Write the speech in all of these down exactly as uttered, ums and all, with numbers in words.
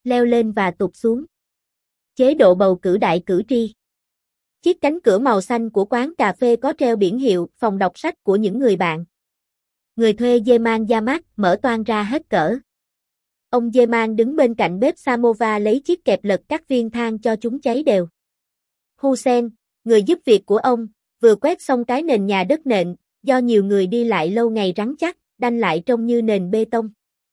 leo lên và tụt xuống. Chế độ bầu cử đại cử tri. Chiếc cánh cửa màu xanh của quán cà phê có treo biển hiệu phòng đọc sách của những người bạn. Người thuê Zeman Yamak mở toang ra hết cỡ. Ông Zeman đứng bên cạnh bếp samovar lấy chiếc kẹp lật các viên than cho chúng cháy đều. Hussein, người giúp việc của ông, vừa quét xong cái nền nhà đất nện, do nhiều người đi lại lâu ngày rắn chắc, đanh lại trông như nền bê tông.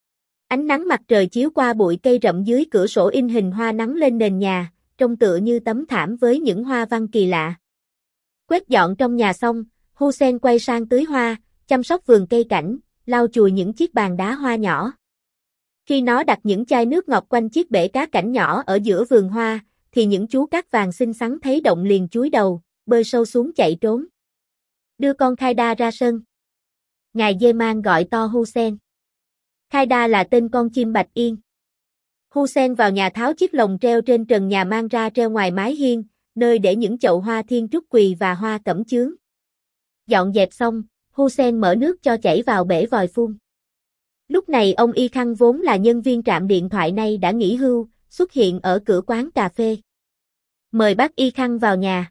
Ánh nắng mặt trời chiếu qua bụi cây rậm dưới cửa sổ in hình hoa nắng lên nền nhà, trông tựa như tấm thảm với những hoa văn kỳ lạ. Quét dọn trong nhà xong, Hussein quay sang tưới hoa, chăm sóc vườn cây cảnh, lau chùi những chiếc bàn đá hoa nhỏ. Khi nó đặt những chai nước ngọt quanh chiếc bể cá cảnh nhỏ ở giữa vườn hoa, thì những chú cát vàng xinh xắn thấy động liền chúi đầu, bơi sâu xuống chạy trốn. Đưa con Khaida ra sân. Ngài Zeman gọi to Hussein. Khaida là tên con chim bạch yên. Hussein vào nhà tháo chiếc lồng treo trên trần nhà mang ra treo ngoài mái hiên, nơi để những chậu hoa thiên trúc quỳ và hoa cẩm chướng. Dọn dẹp xong, Hussein mở nước cho chảy vào bể vòi phun. Lúc này ông Y Khăng vốn là nhân viên trạm điện thoại nay đã nghỉ hưu, xuất hiện ở cửa quán cà phê. Mời bác Y Khăng vào nhà.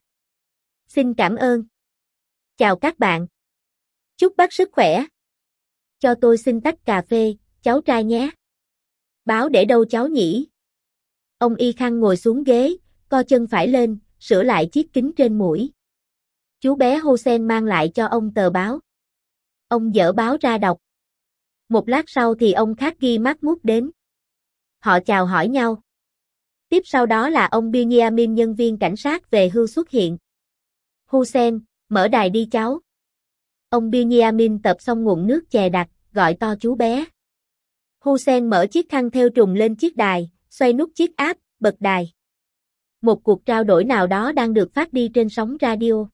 Xin cảm ơn. Chào các bạn. Chúc bác sức khỏe. Cho tôi xin tách cà phê, cháu trai nhé. Báo để đâu cháu nhỉ? Ông Y Khăng ngồi xuống ghế, co chân phải lên, sửa lại chiếc kính trên mũi. Chú bé Hussein mang lại cho ông tờ báo. Ông dở báo ra đọc. Một lát sau thì ông khác ghi mắt mút đến. Họ chào hỏi nhau. Tiếp sau đó là ông Binyamin nhân viên cảnh sát về hưu xuất hiện. Hussein, mở đài đi cháu. Ông Binyamin tập xong ngụm nước chè đặc, gọi to chú bé. Hussein mở chiếc khăn thêu trùng lên chiếc đài, xoay nút chiếc áp, bật đài. Một cuộc trao đổi nào đó đang được phát đi trên sóng radio.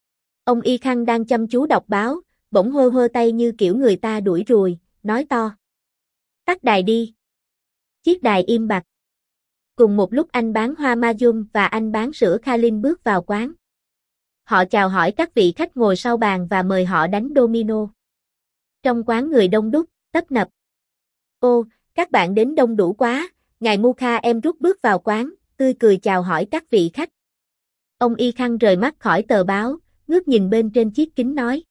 Ông Y Khăng đang chăm chú đọc báo, bỗng hơ hơ tay như kiểu người ta đuổi ruồi, nói to. Tắt đài đi. Chiếc đài im bặt. Cùng một lúc anh bán hoa Mayum và anh bán sữa Khalin bước vào quán. Họ chào hỏi các vị khách ngồi sau bàn và mời họ đánh domino. Trong quán người đông đúc, tấp nập. Ô, các bạn đến đông đủ quá, ngài Mukha em rút bước vào quán, tươi cười chào hỏi các vị khách. Ông Y Khăng rời mắt khỏi tờ báo, ngước nhìn bên trên chiếc kính nói.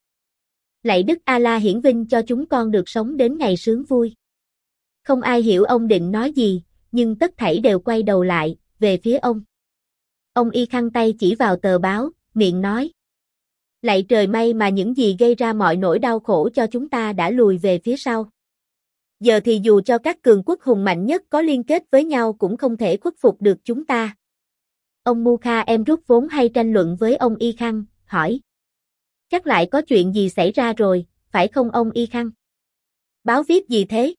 Lạy Đức A-la hiển vinh cho chúng con được sống đến ngày sướng vui. Không ai hiểu ông định nói gì, nhưng tất thảy đều quay đầu lại, về phía ông. Ông Y Khăng tay chỉ vào tờ báo, miệng nói. Lạy trời may mà những gì gây ra mọi nỗi đau khổ cho chúng ta đã lùi về phía sau. Giờ thì dù cho các cường quốc hùng mạnh nhất có liên kết với nhau cũng không thể khuất phục được chúng ta. Ông Mukha em rút vốn hay tranh luận với ông Y Khăng, hỏi. Chắc lại có chuyện gì xảy ra rồi, phải không ông Y Khăng? Báo viết gì thế?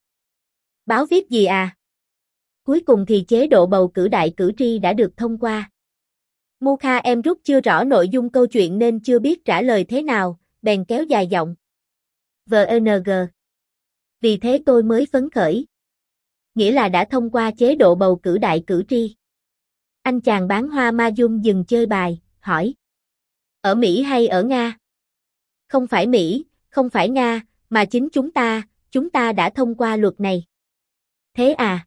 Báo viết gì à? Cuối cùng thì chế độ bầu cử đại cử tri đã được thông qua. Mukha em rút chưa rõ nội dung câu chuyện nên chưa biết trả lời thế nào, bèn kéo dài giọng. vê en giê. Vì thế tôi mới phấn khởi. Nghĩa là đã thông qua chế độ bầu cử đại cử tri. Anh chàng bán hoa Mayum dừng chơi bài, hỏi. Ở Mỹ hay ở Nga? Không phải Mỹ, không phải Nga, mà chính chúng ta, chúng ta đã thông qua luật này. Thế à?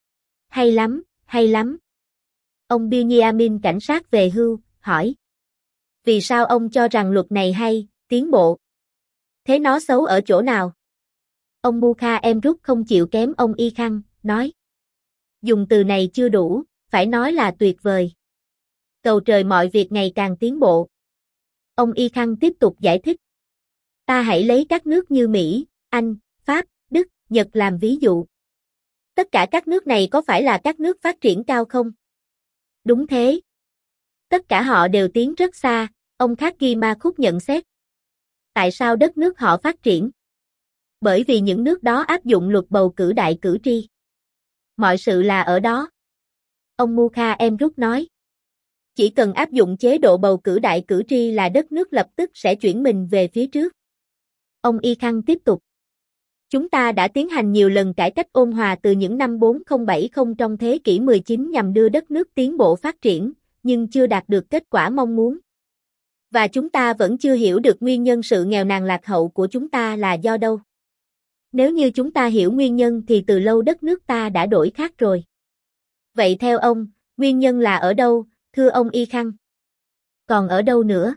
Hay lắm, hay lắm. Ông Binyamin cảnh sát về hưu, hỏi. Vì sao ông cho rằng luật này hay, tiến bộ? Thế nó xấu ở chỗ nào? Ông Mukha em rút không chịu kém ông Y Khăng, nói. Dùng từ này chưa đủ, phải nói là tuyệt vời. Cầu trời mọi việc ngày càng tiến bộ. Ông Y Khăng tiếp tục giải thích. Ta hãy lấy các nước như Mỹ, Anh, Pháp, Đức, Nhật làm ví dụ. Tất cả các nước này có phải là các nước phát triển cao không? Đúng thế. Tất cả họ đều tiến rất xa, ông Khagi Makhut nhận xét. Tại sao đất nước họ phát triển? Bởi vì những nước đó áp dụng luật bầu cử đại cử tri. Mọi sự là ở đó. Ông Mukha em rút nói. Chỉ cần áp dụng chế độ bầu cử đại cử tri là đất nước lập tức sẽ chuyển mình về phía trước. Ông Y Khăng tiếp tục. Chúng ta đã tiến hành nhiều lần cải cách ôn hòa từ những năm bốn không bảy không trong thế kỷ mười chín nhằm đưa đất nước tiến bộ phát triển, nhưng chưa đạt được kết quả mong muốn. Và chúng ta vẫn chưa hiểu được nguyên nhân sự nghèo nàn lạc hậu của chúng ta là do đâu. Nếu như chúng ta hiểu nguyên nhân thì từ lâu đất nước ta đã đổi khác rồi. Vậy theo ông, nguyên nhân là ở đâu, thưa ông Y Khăng? Còn ở đâu nữa?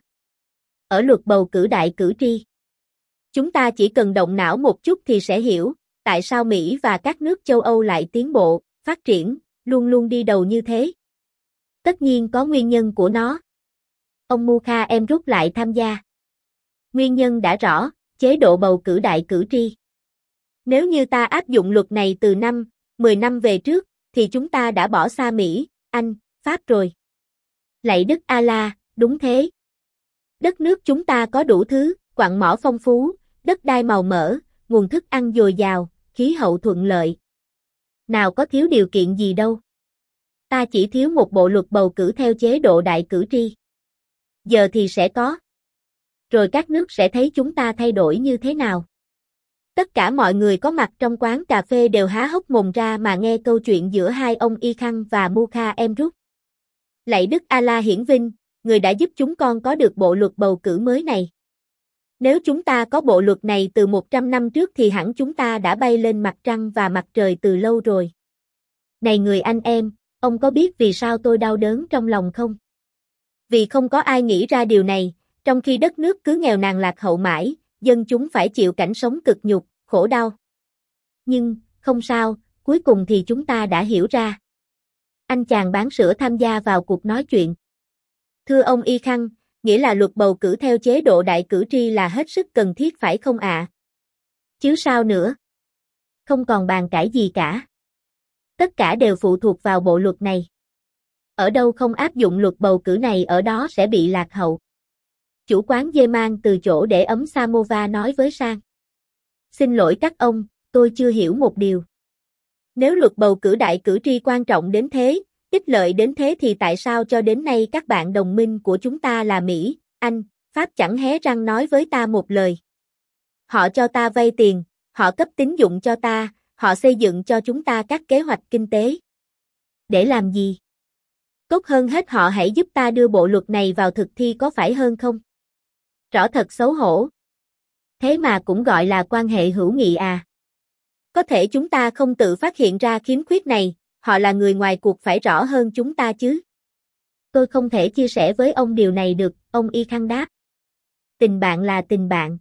Ở luật bầu cử đại cử tri. Chúng ta chỉ cần động não một chút thì sẽ hiểu, tại sao Mỹ và các nước châu Âu lại tiến bộ, phát triển, luôn luôn đi đầu như thế. Tất nhiên có nguyên nhân của nó. Ông Mukha em rút lại tham gia. Nguyên nhân đã rõ, chế độ bầu cử đại cử tri. Nếu như ta áp dụng luật này từ năm, mười năm về trước, thì chúng ta đã bỏ xa Mỹ, Anh, Pháp rồi. Lạy Đức Allah, đúng thế. Đất nước chúng ta có đủ thứ, quặng mỏ phong phú, đất đai màu mỡ, nguồn thức ăn dồi dào, khí hậu thuận lợi. Nào có thiếu điều kiện gì đâu. Ta chỉ thiếu một bộ luật bầu cử theo chế độ đại cử tri. Giờ thì sẽ có. Rồi các nước sẽ thấy chúng ta thay đổi như thế nào. Tất cả mọi người có mặt trong quán cà phê đều há hốc mồm ra mà nghe câu chuyện giữa hai ông Y Khăng và Mukha em rút. Lạy Đức Allah hiển vinh, người đã giúp chúng con có được bộ luật bầu cử mới này. Nếu chúng ta có bộ luật này từ một trăm năm trước thì hẳn chúng ta đã bay lên mặt trăng và mặt trời từ lâu rồi. Này người anh em, ông có biết vì sao tôi đau đớn trong lòng không? Vì không có ai nghĩ ra điều này, trong khi đất nước cứ nghèo nàn lạc hậu mãi, dân chúng phải chịu cảnh sống cực nhục, khổ đau. Nhưng, không sao, cuối cùng thì chúng ta đã hiểu ra. Anh chàng bán sữa tham gia vào cuộc nói chuyện. Thưa ông Y Khăng, nghĩa là luật bầu cử theo chế độ đại cử tri là hết sức cần thiết phải không ạ? À? Chứ sao nữa? Không còn bàn cãi gì cả. Tất cả đều phụ thuộc vào bộ luật này. Ở đâu không áp dụng luật bầu cử này ở đó sẽ bị lạc hậu. Chủ quán dê mang từ chỗ để ấm Samovar nói với Sang. Xin lỗi các ông, tôi chưa hiểu một điều. Nếu luật bầu cử đại cử tri quan trọng đến thế, ích lợi đến thế thì tại sao cho đến nay các bạn đồng minh của chúng ta là Mỹ, Anh, Pháp chẳng hé răng nói với ta một lời. Họ cho ta vay tiền, họ cấp tín dụng cho ta, họ xây dựng cho chúng ta các kế hoạch kinh tế. Để làm gì? Tốt hơn hết họ hãy giúp ta đưa bộ luật này vào thực thi có phải hơn không? Rõ thật xấu hổ. Thế mà cũng gọi là quan hệ hữu nghị à? Có thể chúng ta không tự phát hiện ra khiếm khuyết này, họ là người ngoài cuộc phải rõ hơn chúng ta chứ. Tôi không thể chia sẻ với ông điều này được, ông Y Khăng đáp. Tình bạn là tình bạn.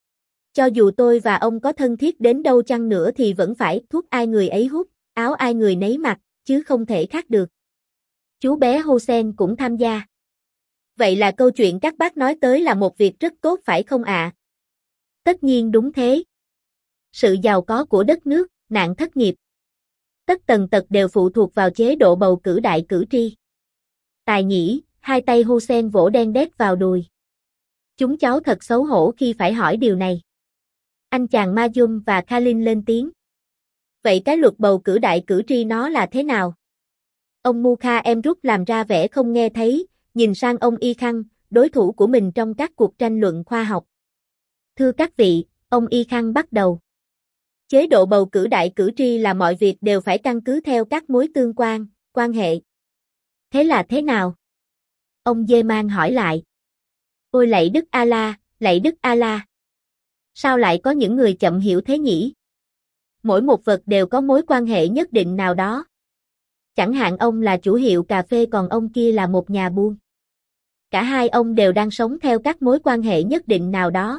Cho dù tôi và ông có thân thiết đến đâu chăng nữa thì vẫn phải thuốc ai người ấy hút, áo ai người nấy mặc, chứ không thể khác được. Chú bé Hossein cũng tham gia. Vậy là câu chuyện các bác nói tới là một việc rất tốt phải không ạ? À? Tất nhiên đúng thế. Sự giàu có của đất nước, nạn thất nghiệp. Tất tần tật đều phụ thuộc vào chế độ bầu cử đại cử tri. Tài nhỉ, hai tay Hussein vỗ đen đét vào đùi. Chúng cháu thật xấu hổ khi phải hỏi điều này. Anh chàng Majum và Khalin lên tiếng. Vậy cái luật bầu cử đại cử tri nó là thế nào? Ông Mukha em rút làm ra vẻ không nghe thấy, nhìn sang ông Y Khăng, đối thủ của mình trong các cuộc tranh luận khoa học. Thưa các vị, ông Y Khăng bắt đầu. Chế độ bầu cử đại cử tri là mọi việc đều phải căn cứ theo các mối tương quan, quan hệ. Thế là thế nào? Ông Dê Man hỏi lại. Ôi lạy Đức Allah, lạy Đức Allah. Sao lại có những người chậm hiểu thế nhỉ? Mỗi một vật đều có mối quan hệ nhất định nào đó. Chẳng hạn ông là chủ hiệu cà phê còn ông kia là một nhà buôn. Cả hai ông đều đang sống theo các mối quan hệ nhất định nào đó.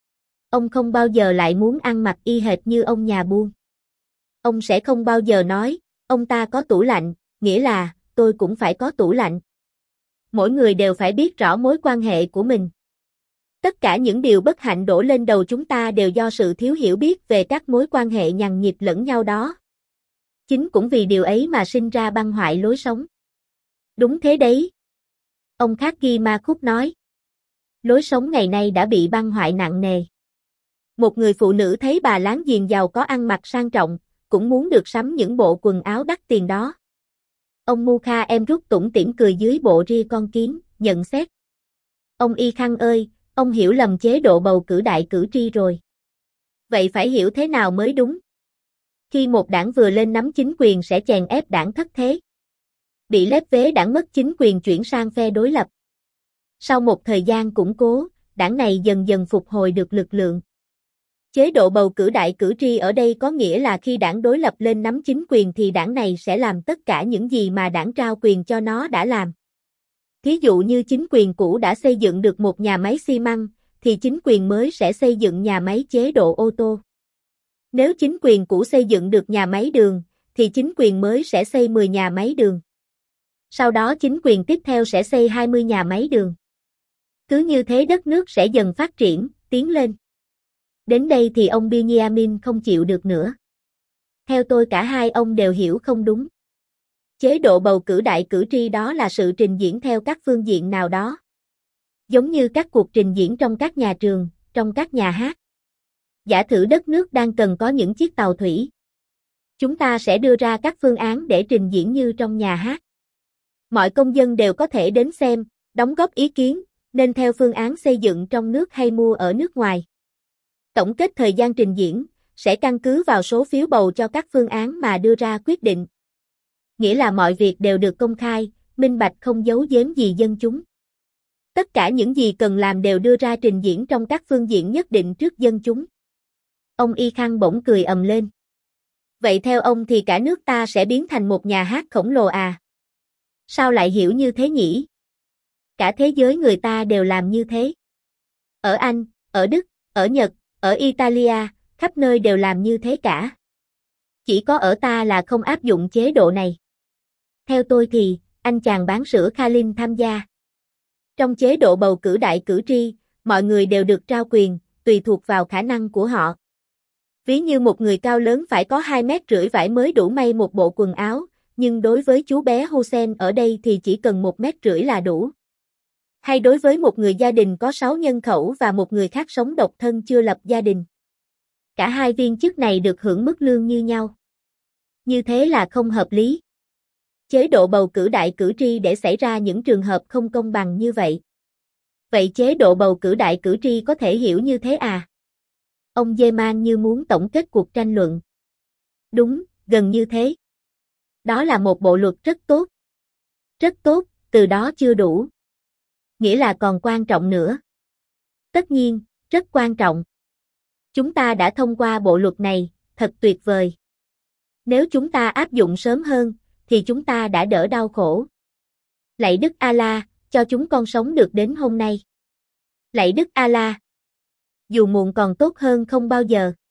Ông không bao giờ lại muốn ăn mặc y hệt như ông nhà buôn. Ông sẽ không bao giờ nói, ông ta có tủ lạnh, nghĩa là, tôi cũng phải có tủ lạnh. Mỗi người đều phải biết rõ mối quan hệ của mình. Tất cả những điều bất hạnh đổ lên đầu chúng ta đều do sự thiếu hiểu biết về các mối quan hệ nhằng nhịp lẫn nhau đó. Chính cũng vì điều ấy mà sinh ra băng hoại lối sống. Đúng thế đấy. Ông Khagi Ma Khúc nói. Lối sống ngày nay đã bị băng hoại nặng nề. Một người phụ nữ thấy bà láng giềng giàu có ăn mặc sang trọng, cũng muốn được sắm những bộ quần áo đắt tiền đó. Ông Mukha em rút tủm tỉm cười dưới bộ ria con kiến, nhận xét. Ông Y Khăng ơi, ông hiểu lầm chế độ bầu cử đại cử tri rồi. Vậy phải hiểu thế nào mới đúng? Khi một đảng vừa lên nắm chính quyền sẽ chèn ép đảng thất thế. Bị lép vế đảng mất chính quyền chuyển sang phe đối lập. Sau một thời gian củng cố, đảng này dần dần phục hồi được lực lượng. Chế độ bầu cử đại cử tri ở đây có nghĩa là khi đảng đối lập lên nắm chính quyền thì đảng này sẽ làm tất cả những gì mà đảng trao quyền cho nó đã làm. Thí dụ như chính quyền cũ đã xây dựng được một nhà máy xi măng, thì chính quyền mới sẽ xây dựng nhà máy chế độ ô tô. Nếu chính quyền cũ xây dựng được nhà máy đường, thì chính quyền mới sẽ xây mười nhà máy đường. Sau đó chính quyền tiếp theo sẽ xây hai mươi nhà máy đường. Cứ như thế đất nước sẽ dần phát triển, tiến lên. Đến đây thì ông Binyamin không chịu được nữa. Theo tôi cả hai ông đều hiểu không đúng. Chế độ bầu cử đại cử tri đó là sự trình diễn theo các phương diện nào đó. Giống như các cuộc trình diễn trong các nhà trường, trong các nhà hát. Giả thử đất nước đang cần có những chiếc tàu thủy. Chúng ta sẽ đưa ra các phương án để trình diễn như trong nhà hát. Mọi công dân đều có thể đến xem, đóng góp ý kiến, nên theo phương án xây dựng trong nước hay mua ở nước ngoài. Tổng kết thời gian trình diễn, sẽ căn cứ vào số phiếu bầu cho các phương án mà đưa ra quyết định. Nghĩa là mọi việc đều được công khai, minh bạch không giấu giếm gì dân chúng. Tất cả những gì cần làm đều đưa ra trình diễn trong các phương diện nhất định trước dân chúng. Ông Y Khang bỗng cười ầm lên. Vậy theo ông thì cả nước ta sẽ biến thành một nhà hát khổng lồ à? Sao lại hiểu như thế nhỉ? Cả thế giới người ta đều làm như thế. Ở Anh, ở Đức, ở Nhật, ở Italia, khắp nơi đều làm như thế cả. Chỉ có ở ta là không áp dụng chế độ này. Theo tôi thì, anh chàng bán sữa Khalin tham gia. Trong chế độ bầu cử đại cử tri, mọi người đều được trao quyền, tùy thuộc vào khả năng của họ. Ví như một người cao lớn phải có hai mét rưỡi vải mới đủ may một bộ quần áo, nhưng đối với chú bé Hussein ở đây thì chỉ cần một mét rưỡi là đủ. Hay đối với một người gia đình có sáu nhân khẩu và một người khác sống độc thân chưa lập gia đình. Cả hai viên chức này được hưởng mức lương như nhau. Như thế là không hợp lý. Chế độ bầu cử đại cử tri để xảy ra những trường hợp không công bằng như vậy. Vậy chế độ bầu cử đại cử tri có thể hiểu như thế à? Ông Zeman như muốn tổng kết cuộc tranh luận. Đúng, gần như thế. Đó là một bộ luật rất tốt. Rất tốt, từ đó chưa đủ. Nghĩa là còn quan trọng nữa. Tất nhiên, rất quan trọng. Chúng ta đã thông qua bộ luật này, thật tuyệt vời. Nếu chúng ta áp dụng sớm hơn, thì chúng ta đã đỡ đau khổ. Lạy Đức A-la, cho chúng con sống được đến hôm nay. Lạy Đức A-la. Dù muộn còn tốt hơn không bao giờ.